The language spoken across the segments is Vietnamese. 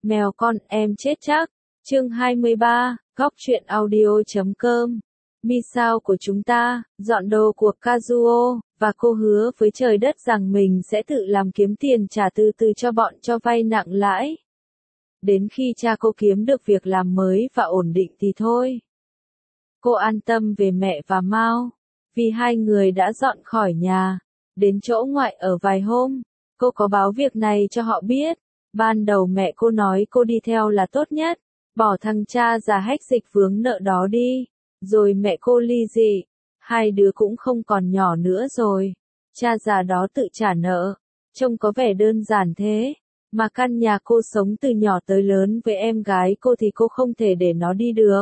Mèo con em chết chắc. Chương 23, góc truyện audio.com. Misao của chúng ta, dọn đồ của Kazuo, và cô hứa với trời đất rằng mình sẽ tự làm kiếm tiền trả từ từ cho bọn cho vay nặng lãi. Đến khi cha cô kiếm được việc làm mới và ổn định thì thôi. Cô an tâm về mẹ và Mao, vì hai người đã dọn khỏi nhà, đến chỗ ngoại ở vài hôm. Cô có báo việc này cho họ biết. Ban đầu mẹ cô nói cô đi theo là tốt nhất, bỏ thằng cha già hách dịch vướng nợ đó đi. Rồi mẹ cô ly dị, hai đứa cũng không còn nhỏ nữa rồi. Cha già đó tự trả nợ, trông có vẻ đơn giản thế. Mà căn nhà cô sống từ nhỏ tới lớn với em gái cô thì cô không thể để nó đi được.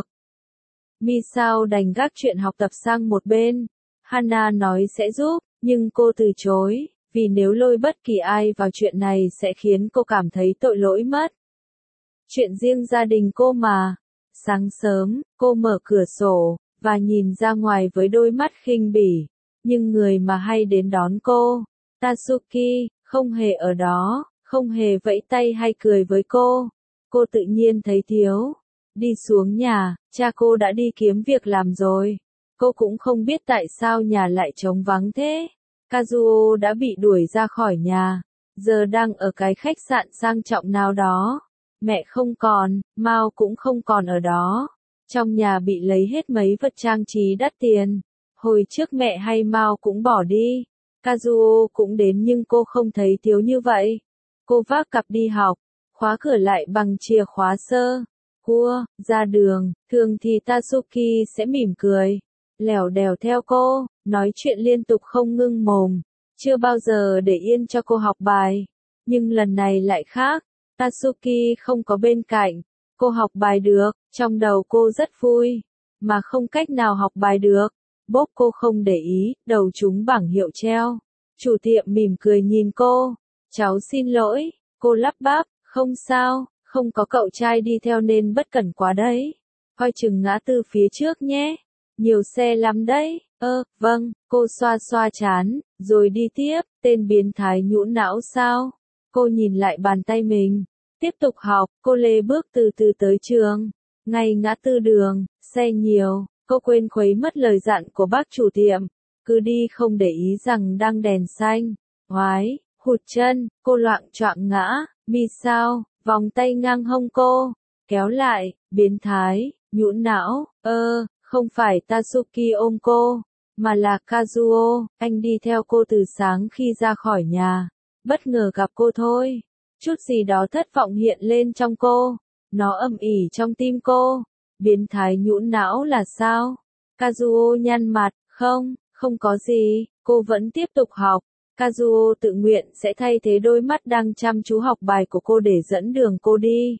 Misao đành gác chuyện học tập sang một bên. Hana nói sẽ giúp, nhưng cô từ chối, vì nếu lôi bất kỳ ai vào chuyện này sẽ khiến cô cảm thấy tội lỗi mất. Chuyện riêng gia đình cô mà. Sáng sớm, cô mở cửa sổ, và nhìn ra ngoài với đôi mắt khinh bỉ. Nhưng người mà hay đến đón cô, Tatsuki, không hề ở đó, không hề vẫy tay hay cười với cô. Cô tự nhiên thấy thiếu. Đi xuống nhà, cha cô đã đi kiếm việc làm rồi. Cô cũng không biết tại sao nhà lại trống vắng thế. Kazuo đã bị đuổi ra khỏi nhà, giờ đang ở cái khách sạn sang trọng nào đó. Mẹ không còn, Mao cũng không còn ở đó. Trong nhà bị lấy hết mấy vật trang trí đắt tiền. Hồi trước mẹ hay Mao cũng bỏ đi. Kazuo cũng đến nhưng cô không thấy thiếu như vậy. Cô vác cặp đi học, khóa cửa lại bằng chìa khóa sơ. Cua, ra đường, thường thì Tatsuki sẽ mỉm cười, lèo đèo theo cô, nói chuyện liên tục không ngưng mồm. Chưa bao giờ để yên cho cô học bài. Nhưng lần này lại khác. Tatsuki không có bên cạnh. Cô học bài được, trong đầu cô rất vui. Mà không cách nào học bài được. Bốp cô không để ý, đầu trúng bảng hiệu treo. Chủ tiệm mỉm cười nhìn cô. Cháu xin lỗi, cô lắp bắp, không sao, không có cậu trai đi theo nên bất cẩn quá đấy. Coi chừng ngã tư phía trước nhé. Nhiều xe lắm đấy. Vâng, cô xoa xoa trán, rồi đi tiếp. Tên biến thái nhũn não sao? Cô nhìn lại bàn tay mình. Tiếp tục học, cô lê bước từ từ tới trường. Ngay ngã tư đường, xe nhiều, cô quên khuấy mất lời dặn của bác chủ tiệm. Cứ đi không để ý rằng đang đèn xanh. Oái, hụt chân, cô loạng choạng ngã. Misao, vòng tay ngang hông cô, kéo lại, biến thái, nhũn não. Không phải Tatsuki ôm cô, mà là Kazuo, anh đi theo cô từ sáng khi ra khỏi nhà. Bất ngờ gặp cô thôi. Chút gì đó thất vọng hiện lên trong cô. Nó ầm ỉ trong tim cô. Biến thái nhũn não là sao? Kazuo nhăn mặt, không có gì, cô vẫn tiếp tục học. Kazuo tự nguyện sẽ thay thế đôi mắt đang chăm chú học bài của cô để dẫn đường cô đi.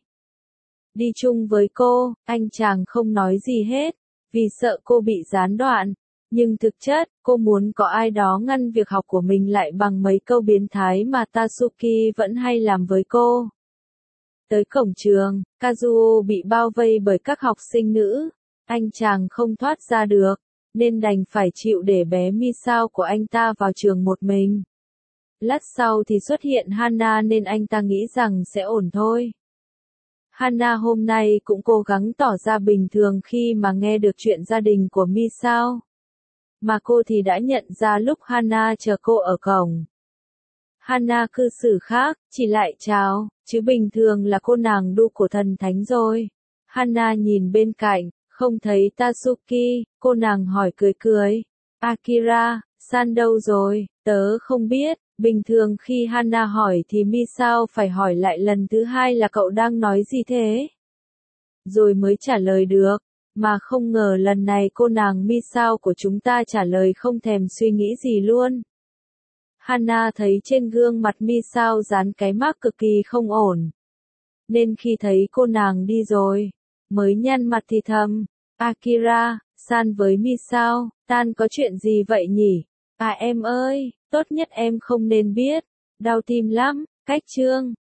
Đi chung với cô, anh chàng không nói gì hết, vì sợ cô bị gián đoạn. Nhưng thực chất, cô muốn có ai đó ngăn việc học của mình lại bằng mấy câu biến thái mà Tatsuki vẫn hay làm với cô. Tới cổng trường, Kazuo bị bao vây bởi các học sinh nữ. Anh chàng không thoát ra được, nên đành phải chịu để bé Misao của anh ta vào trường một mình. Lát sau thì xuất hiện Hana nên anh ta nghĩ rằng sẽ ổn thôi. Hana hôm nay cũng cố gắng tỏ ra bình thường khi mà nghe được chuyện gia đình của Misao. Mà cô thì đã nhận ra lúc Hana chờ cô ở cổng. Hana cư xử khác, chỉ lại chào, chứ bình thường là cô nàng đu của thần thánh rồi. Hana nhìn bên cạnh, không thấy Tatsuki, cô nàng hỏi cười cười. Akira, san đâu rồi? Tớ không biết. Bình thường khi Hana hỏi thì Misao phải hỏi lại lần thứ hai là cậu đang nói gì thế? Rồi mới trả lời được. Mà không ngờ lần này cô nàng Misao của chúng ta trả lời không thèm suy nghĩ gì luôn. Hana thấy trên gương mặt Misao dán cái mác cực kỳ không ổn. Nên khi thấy cô nàng đi rồi, mới nhăn mặt thì thầm. Akira, san với Misao, tan có chuyện gì vậy nhỉ? À em ơi, tốt nhất em không nên biết. Đau tim lắm, cách chương.